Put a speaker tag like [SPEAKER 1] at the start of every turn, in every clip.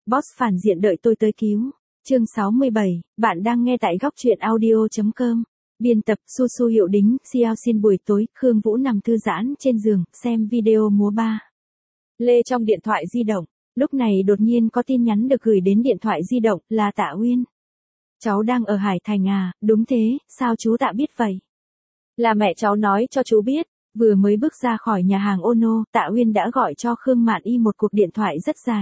[SPEAKER 1] Boss phản diện đợi tôi tới cứu. Chương 67, bạn đang nghe tại góc truyện audio.com. Biên tập Su Su Hiệu Đính, Xiao Xin buổi tối, Khương Vũ nằm thư giãn trên giường, xem video múa ba lê trong điện thoại di động. Lúc này đột nhiên có tin nhắn được gửi đến điện thoại di động, là Tạ Uyên. Cháu đang ở Hải Thành à? Đúng thế, sao chú Tạ biết vậy? Là mẹ cháu nói cho chú biết. Vừa mới bước ra khỏi nhà hàng Ono, Tạ Uyên đã gọi cho Khương Mạn Y một cuộc điện thoại rất dài.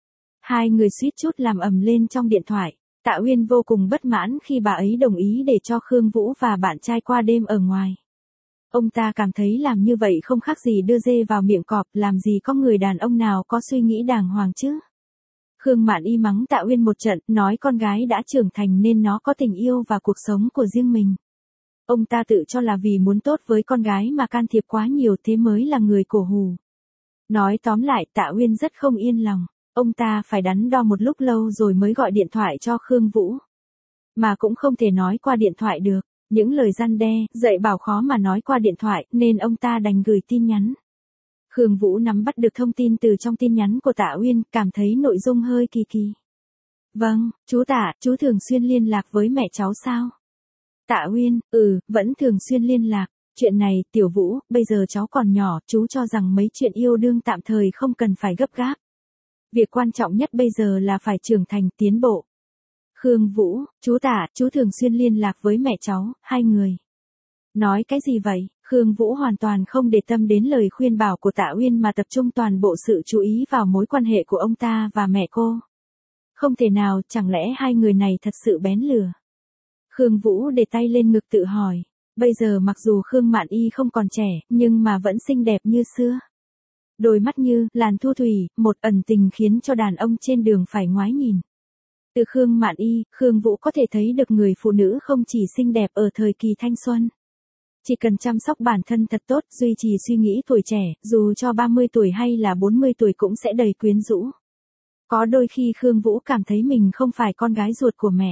[SPEAKER 1] Hai người suýt chút làm ầm lên trong điện thoại. Tạ Uyên vô cùng bất mãn khi bà ấy đồng ý để cho Khương Vũ và bạn trai qua đêm ở ngoài. Ông ta cảm thấy làm như vậy không khác gì đưa dê vào miệng cọp, làm gì có người đàn ông nào có suy nghĩ đàng hoàng chứ. Khương Mạn Y mắng Tạ Uyên một trận, nói con gái đã trưởng thành nên nó có tình yêu và cuộc sống của riêng mình. Ông ta tự cho là vì muốn tốt với con gái mà can thiệp quá nhiều, thế mới là người cổ hủ. Nói tóm lại, Tạ Uyên rất không yên lòng. Ông ta phải đắn đo một lúc lâu rồi mới gọi điện thoại cho Khương Vũ. Mà cũng không thể nói qua điện thoại được. Những lời răn đe, dạy bảo khó mà nói qua điện thoại, nên ông ta đành gửi tin nhắn. Khương Vũ nắm bắt được thông tin từ trong tin nhắn của Tạ Uyên, cảm thấy nội dung hơi kỳ kỳ. Vâng, chú Tạ, chú thường xuyên liên lạc với mẹ cháu sao? Tạ Uyên, vẫn thường xuyên liên lạc. Chuyện này, Tiểu Vũ, bây giờ cháu còn nhỏ, chú cho rằng mấy chuyện yêu đương tạm thời không cần phải gấp gáp. Việc quan trọng nhất bây giờ là phải trưởng thành, tiến bộ. Khương Vũ, chú Tạ, chú thường xuyên liên lạc với mẹ cháu, hai người. Nói cái gì vậy? Khương Vũ hoàn toàn không để tâm đến lời khuyên bảo của Tạ Uyên mà tập trung toàn bộ sự chú ý vào mối quan hệ của ông ta và mẹ cô. Không thể nào, chẳng lẽ hai người này thật sự bén lửa? Khương Vũ để tay lên ngực tự hỏi. Bây giờ mặc dù Khương Mạn Y không còn trẻ, nhưng mà vẫn xinh đẹp như xưa. Đôi mắt như làn thu thủy, một ẩn tình khiến cho đàn ông trên đường phải ngoái nhìn. Từ Khương Mạn Y, Khương Vũ có thể thấy được người phụ nữ không chỉ xinh đẹp ở thời kỳ thanh xuân. Chỉ cần chăm sóc bản thân thật tốt, duy trì suy nghĩ tuổi trẻ, dù cho 30 tuổi hay là 40 tuổi cũng sẽ đầy quyến rũ. Có đôi khi Khương Vũ cảm thấy mình không phải con gái ruột của mẹ.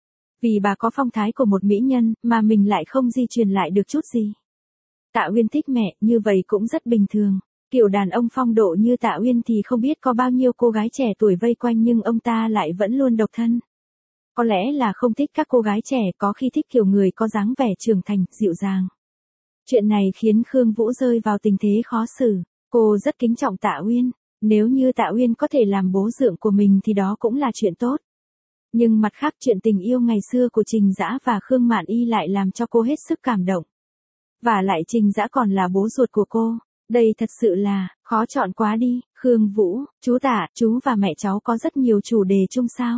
[SPEAKER 1] Vì bà có phong thái của một mỹ nhân, mà mình lại không di truyền lại được chút gì. Tạ Uyên thích mẹ, như vậy cũng rất bình thường. Kiểu đàn ông phong độ như Tạ Uyên thì không biết có bao nhiêu cô gái trẻ tuổi vây quanh nhưng ông ta lại vẫn luôn độc thân. Có lẽ là không thích các cô gái trẻ, có khi thích kiểu người có dáng vẻ trưởng thành, dịu dàng. Chuyện này khiến Khương Vũ rơi vào tình thế khó xử. Cô rất kính trọng Tạ Uyên. Nếu như Tạ Uyên có thể làm bố dượng của mình thì đó cũng là chuyện tốt. Nhưng mặt khác, chuyện tình yêu ngày xưa của Trình Dã và Khương Mạn Y lại làm cho cô hết sức cảm động. Và lại Trình Dã còn là bố ruột của cô. Đây thật sự là, khó chọn quá đi. Khương Vũ, chú Tạ, chú và mẹ cháu có rất nhiều chủ đề chung sao?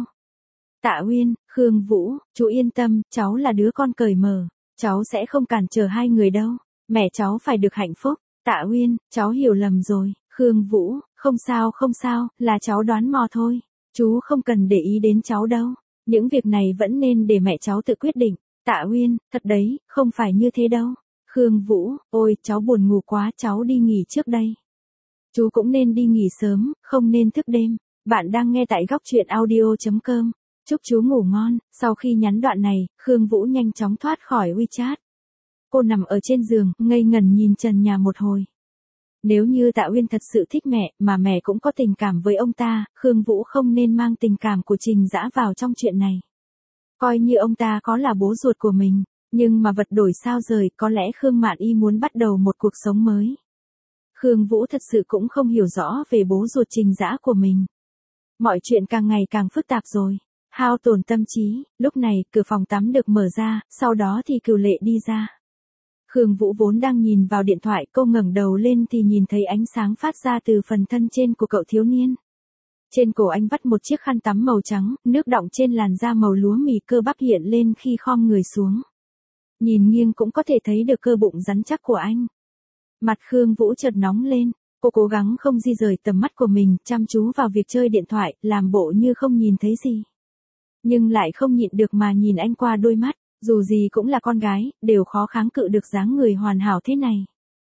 [SPEAKER 1] Tạ Uyên, Khương Vũ, chú yên tâm, cháu là đứa con cởi mở. Cháu sẽ không cản trở hai người đâu. Mẹ cháu phải được hạnh phúc. Tạ Uyên, cháu hiểu lầm rồi. Khương Vũ, không sao, là cháu đoán mò thôi. Chú không cần để ý đến cháu đâu. Những việc này vẫn nên để mẹ cháu tự quyết định. Tạ Uyên, thật đấy, không phải như thế đâu. Khương Vũ, ôi, cháu buồn ngủ quá, cháu đi nghỉ trước đây. Chú cũng nên đi nghỉ sớm, không nên thức đêm. Bạn đang nghe tại góc truyện audio.com. Chúc chú ngủ ngon. Sau khi nhắn đoạn này, Khương Vũ nhanh chóng thoát khỏi WeChat. Cô nằm ở trên giường, ngây ngẩn nhìn trần nhà một hồi. Nếu như Tạ Uyên thật sự thích mẹ, mà mẹ cũng có tình cảm với ông ta, Khương Vũ không nên mang tình cảm của Trình Dã vào trong chuyện này. Coi như ông ta có là bố ruột của mình, nhưng mà vật đổi sao rời, có lẽ Khương Mạn Y muốn bắt đầu một cuộc sống mới. Khương Vũ thật sự cũng không hiểu rõ về bố ruột Trình Dã của mình. Mọi chuyện càng ngày càng phức tạp rồi. Hao tổn tâm trí, lúc này, cửa phòng tắm được mở ra, sau đó thì Cửu Lệ đi ra. Khương Vũ vốn đang nhìn vào điện thoại, cô ngẩng đầu lên thì nhìn thấy ánh sáng phát ra từ phần thân trên của cậu thiếu niên. Trên cổ anh vắt một chiếc khăn tắm màu trắng, nước đọng trên làn da màu lúa mì, cơ bắp hiện lên khi khom người xuống. Nhìn nghiêng cũng có thể thấy được cơ bụng rắn chắc của anh. Mặt Khương Vũ chợt nóng lên, cô cố gắng không di rời tầm mắt của mình, chăm chú vào việc chơi điện thoại, làm bộ như không nhìn thấy gì. Nhưng lại không nhịn được mà nhìn anh qua đôi mắt. Dù gì cũng là con gái, đều khó kháng cự được dáng người hoàn hảo thế này.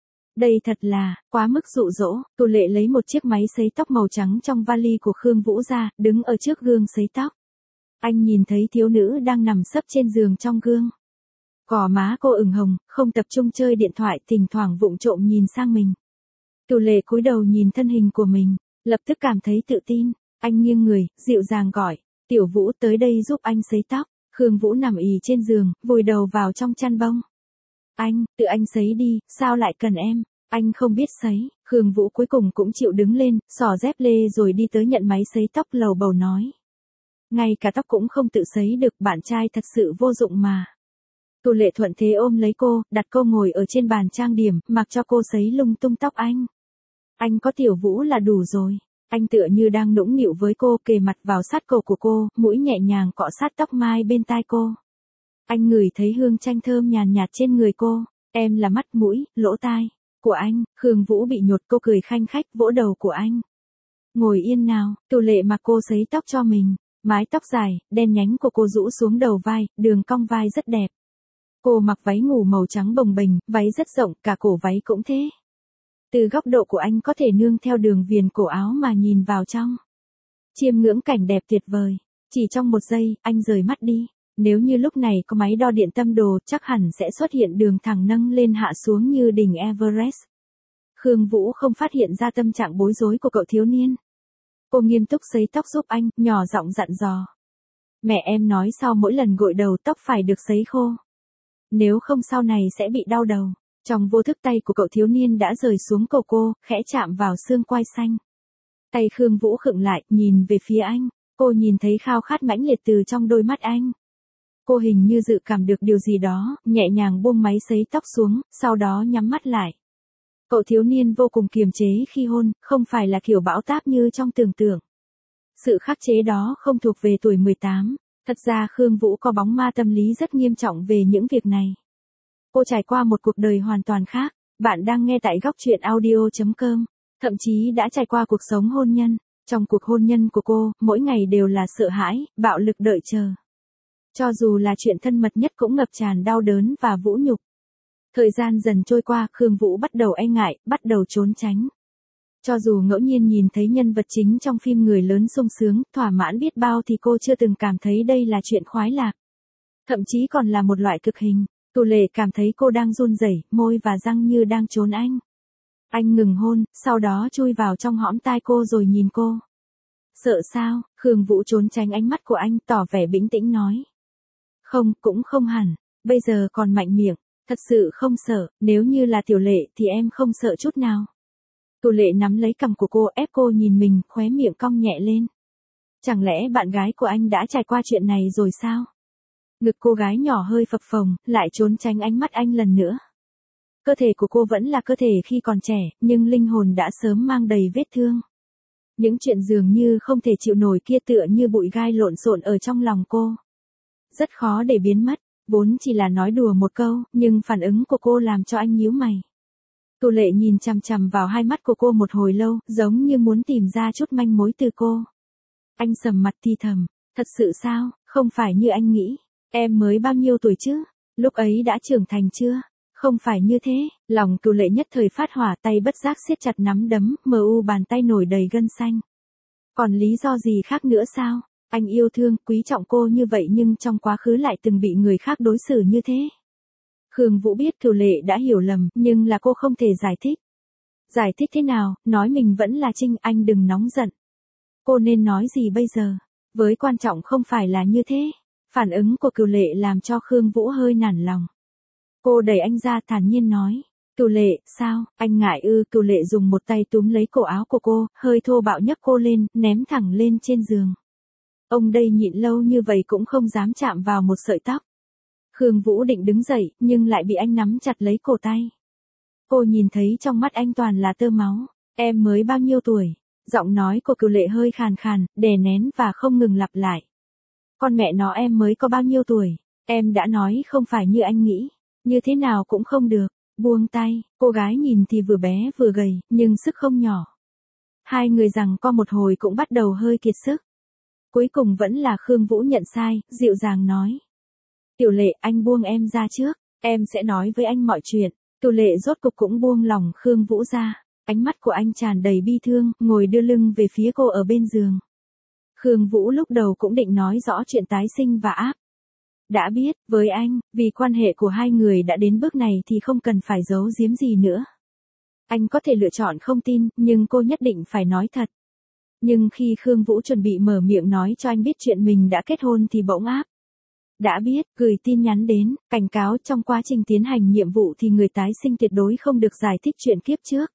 [SPEAKER 1] Đây thật là, quá mức dụ dỗ. Cửu Lệ lấy một chiếc máy sấy tóc màu trắng trong vali của Khương Vũ ra, đứng ở trước gương sấy tóc. Anh nhìn thấy thiếu nữ đang nằm sấp trên giường trong gương. Gò má cô ửng hồng, không tập trung chơi điện thoại, thỉnh thoảng vụng trộm nhìn sang mình. Cửu Lệ cúi đầu nhìn thân hình của mình, lập tức cảm thấy tự tin. Anh nghiêng người, dịu dàng gọi, Tiểu Vũ tới đây giúp anh sấy tóc. Khương Vũ nằm ì trên giường, vùi đầu vào trong chăn bông. Tự anh sấy đi, sao lại cần em? Anh không biết sấy. Khương Vũ cuối cùng cũng chịu đứng lên, xỏ dép lê rồi đi tới nhận máy sấy tóc lầu bầu nói. Ngay cả tóc cũng không tự sấy được, bạn trai thật sự vô dụng mà. Tô Lệ thuận thế ôm lấy cô, đặt cô ngồi ở trên bàn trang điểm, mặc cho cô sấy lung tung tóc anh. Anh có Tiểu Vũ là đủ rồi. Anh tựa như đang nũng nịu với cô, kề mặt vào sát cổ của cô, mũi nhẹ nhàng cọ sát tóc mai bên tai cô. Anh ngửi thấy hương chanh thơm nhàn nhạt trên người cô. Em là mắt mũi, lỗ tai của anh. Khương Vũ bị nhột, cô cười khanh khách vỗ đầu của anh. Ngồi yên nào. Tô Lệ mặc cô sấy tóc cho mình. Mái tóc dài, đen nhánh của cô rũ xuống đầu vai, đường cong vai rất đẹp. Cô mặc váy ngủ màu trắng bồng bềnh, váy rất rộng, cả cổ váy cũng thế. Từ góc độ của anh có thể nương theo đường viền cổ áo mà nhìn vào trong. Chiêm ngưỡng cảnh đẹp tuyệt vời. Chỉ trong một giây, anh rời mắt đi. Nếu như lúc này có máy đo điện tâm đồ, chắc hẳn sẽ xuất hiện đường thẳng nâng lên hạ xuống như đỉnh Everest. Khương Vũ không phát hiện ra tâm trạng bối rối của cậu thiếu niên. Cô nghiêm túc sấy tóc giúp anh, nhỏ giọng dặn dò. Mẹ em nói sau mỗi lần gội đầu tóc phải được sấy khô. Nếu không sau này sẽ bị đau đầu. Trong vô thức tay của cậu thiếu niên đã rời xuống cổ cô, khẽ chạm vào xương quai xanh. Tay Khương Vũ khựng lại, nhìn về phía anh. Cô nhìn thấy khao khát mãnh liệt từ trong đôi mắt anh. Cô hình như dự cảm được điều gì đó, nhẹ nhàng buông máy sấy tóc xuống, sau đó nhắm mắt lại. Cậu thiếu niên vô cùng kiềm chế khi hôn, không phải là kiểu bão táp như trong tưởng tượng. Sự khắc chế đó không thuộc về tuổi 18. Thật ra Khương Vũ có bóng ma tâm lý rất nghiêm trọng về những việc này. Cô trải qua một cuộc đời hoàn toàn khác. Bạn đang nghe tại góc truyện audio.com. Thậm chí đã trải qua cuộc sống hôn nhân. Trong cuộc hôn nhân của cô, mỗi ngày đều là sợ hãi, bạo lực đợi chờ. Cho dù là chuyện thân mật nhất cũng ngập tràn đau đớn và vũ nhục. Thời gian dần trôi qua, Khương Vũ bắt đầu e ngại, bắt đầu trốn tránh. Cho dù ngẫu nhiên nhìn thấy nhân vật chính trong phim người lớn sung sướng, thỏa mãn biết bao thì cô chưa từng cảm thấy đây là chuyện khoái lạc. Thậm chí còn là một loại cực hình. Tô Lệ cảm thấy cô đang run rẩy, môi và răng như đang trốn anh. Anh ngừng hôn, sau đó chui vào trong hõm tai cô rồi nhìn cô. Sợ sao? Khương Vũ trốn tránh ánh mắt của anh, tỏ vẻ bình tĩnh nói. Không, cũng không hẳn. Bây giờ còn mạnh miệng. Thật sự không sợ, nếu như là Tiểu Lệ thì em không sợ chút nào. Tô Lệ nắm lấy cằm của cô, ép cô nhìn mình, khóe miệng cong nhẹ lên. Chẳng lẽ bạn gái của anh đã trải qua chuyện này rồi sao? Ngực cô gái nhỏ hơi phập phồng, lại trốn tránh ánh mắt anh lần nữa. Cơ thể của cô vẫn là cơ thể khi còn trẻ, nhưng linh hồn đã sớm mang đầy vết thương. Những chuyện dường như không thể chịu nổi kia tựa như bụi gai lộn xộn ở trong lòng cô. Rất khó để biến mất. Vốn chỉ là nói đùa một câu, nhưng phản ứng của cô làm cho anh nhíu mày. Tô Lệ nhìn chằm chằm vào hai mắt của cô một hồi lâu, giống như muốn tìm ra chút manh mối từ cô. Anh sầm mặt thì thầm, thật sự sao, không phải như anh nghĩ. Em mới bao nhiêu tuổi chứ? Lúc ấy đã trưởng thành chưa? Không phải như thế. Lòng Tô Lệ nhất thời phát hỏa, tay bất giác siết chặt nắm đấm, bàn tay nổi đầy gân xanh. Còn lý do gì khác nữa sao? Anh yêu thương, quý trọng cô như vậy nhưng trong quá khứ lại từng bị người khác đối xử như thế. Khương Vũ biết Tô Lệ đã hiểu lầm, nhưng là cô không thể giải thích. Giải thích thế nào, nói mình vẫn là Trinh, anh đừng nóng giận. Cô nên nói gì bây giờ? Với quan trọng không phải là như thế. Phản ứng của Tô Lệ làm cho Khương Vũ hơi nản lòng. Cô đẩy anh ra thản nhiên nói. Tô Lệ, sao, anh ngại ư? Tô Lệ dùng một tay túm lấy cổ áo của cô, hơi thô bạo nhấc cô lên, ném thẳng lên trên giường. Ông đây nhịn lâu như vậy cũng không dám chạm vào một sợi tóc. Khương Vũ định đứng dậy, nhưng lại bị anh nắm chặt lấy cổ tay. Cô nhìn thấy trong mắt anh toàn là tơ máu. Em mới bao nhiêu tuổi? Giọng nói của Tô Lệ hơi khàn khàn, đè nén và không ngừng lặp lại. Con mẹ nó, em mới có bao nhiêu tuổi? Em đã nói không phải như anh nghĩ. Như thế nào cũng không được. Buông tay, cô gái nhìn thì vừa bé vừa gầy, nhưng sức không nhỏ. Hai người giằng co một hồi cũng bắt đầu hơi kiệt sức. Cuối cùng vẫn là Khương Vũ nhận sai, dịu dàng nói. Tiểu Lệ, anh buông em ra trước, em sẽ nói với anh mọi chuyện. Tô Lệ rốt cục cũng buông lòng Khương Vũ ra. Ánh mắt của anh tràn đầy bi thương, ngồi đưa lưng về phía cô ở bên giường. Khương Vũ lúc đầu cũng định nói rõ chuyện tái sinh và áp. Đã biết, với anh, vì quan hệ của hai người đã đến bước này thì không cần phải giấu giếm gì nữa. Anh có thể lựa chọn không tin, nhưng cô nhất định phải nói thật. Nhưng khi Khương Vũ chuẩn bị mở miệng nói cho anh biết chuyện mình đã kết hôn thì bỗng áp. Đã biết, gửi tin nhắn đến, cảnh cáo trong quá trình tiến hành nhiệm vụ thì người tái sinh tuyệt đối không được giải thích chuyện kiếp trước.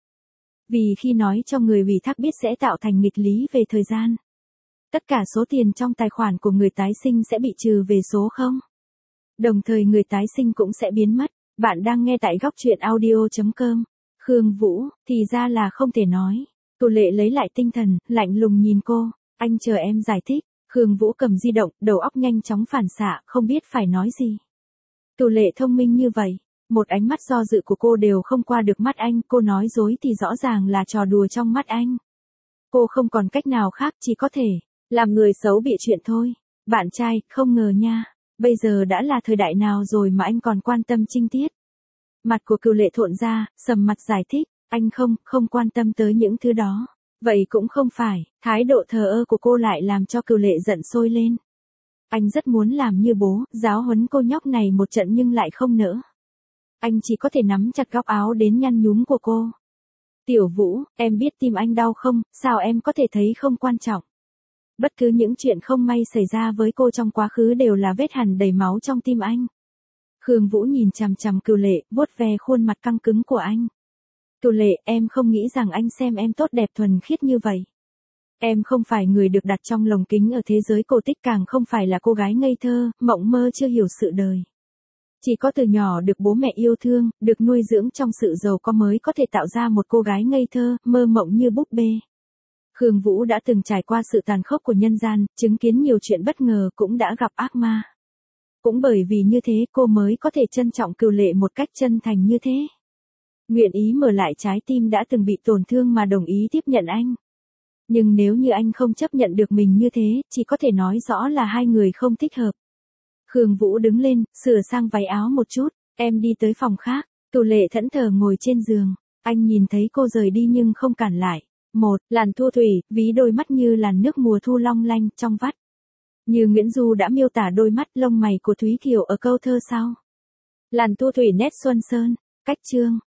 [SPEAKER 1] Vì khi nói cho người ủy thác biết sẽ tạo thành nghịch lý về thời gian. Tất cả số tiền trong tài khoản của người tái sinh sẽ bị trừ về số 0. Đồng thời người tái sinh cũng sẽ biến mất. Bạn đang nghe tại góc truyện audio.com. Khương Vũ, thì ra là không thể nói. Tô Lệ lấy lại tinh thần, lạnh lùng nhìn cô. Anh chờ em giải thích. Khương Vũ cầm di động, đầu óc nhanh chóng phản xạ, không biết phải nói gì. Tô Lệ thông minh như vậy. Một ánh mắt do dự của cô đều không qua được mắt anh. Cô nói dối thì rõ ràng là trò đùa trong mắt anh. Cô không còn cách nào khác, chỉ có thể làm người xấu bị chuyện thôi. Bạn trai, không ngờ nha. Bây giờ đã là thời đại nào rồi mà anh còn quan tâm trinh tiết. Mặt của Cửu Lệ thộn ra, sầm mặt giải thích. Anh không quan tâm tới những thứ đó. Vậy cũng không phải, thái độ thờ ơ của cô lại làm cho Cửu Lệ giận sôi lên. Anh rất muốn làm như bố, giáo huấn cô nhóc này một trận nhưng lại không nỡ. Anh chỉ có thể nắm chặt góc áo đến nhăn nhúm của cô. Tiểu Vũ, em biết tim anh đau không, sao em có thể thấy không quan trọng. Bất cứ những chuyện không may xảy ra với cô trong quá khứ đều là vết hằn đầy máu trong tim anh. Khương Vũ nhìn chằm chằm Cửu Lệ, vuốt ve khuôn mặt căng cứng của anh. Cửu Lệ, em không nghĩ rằng anh xem em tốt đẹp thuần khiết như vậy. Em không phải người được đặt trong lồng kính ở thế giới cổ tích, càng không phải là cô gái ngây thơ, mộng mơ chưa hiểu sự đời. Chỉ có từ nhỏ được bố mẹ yêu thương, được nuôi dưỡng trong sự giàu có mới có thể tạo ra một cô gái ngây thơ, mơ mộng như búp bê. Khương Vũ đã từng trải qua sự tàn khốc của nhân gian, chứng kiến nhiều chuyện bất ngờ, cũng đã gặp ác ma. Cũng bởi vì như thế cô mới có thể trân trọng Cửu Lệ một cách chân thành như thế. Nguyện ý mở lại trái tim đã từng bị tổn thương mà đồng ý tiếp nhận anh. Nhưng nếu như anh không chấp nhận được mình như thế, chỉ có thể nói rõ là hai người không thích hợp. Khương Vũ đứng lên, sửa sang váy áo một chút, em đi tới phòng khác. Cửu Lệ thẫn thờ ngồi trên giường. Anh nhìn thấy cô rời đi nhưng không cản lại. Làn thu thủy, ví đôi mắt như làn nước mùa thu long lanh, trong vắt. Như Nguyễn Du đã miêu tả đôi mắt lông mày của Thúy Kiều ở câu thơ sau. Làn thu thủy nét xuân sơn, cách chương.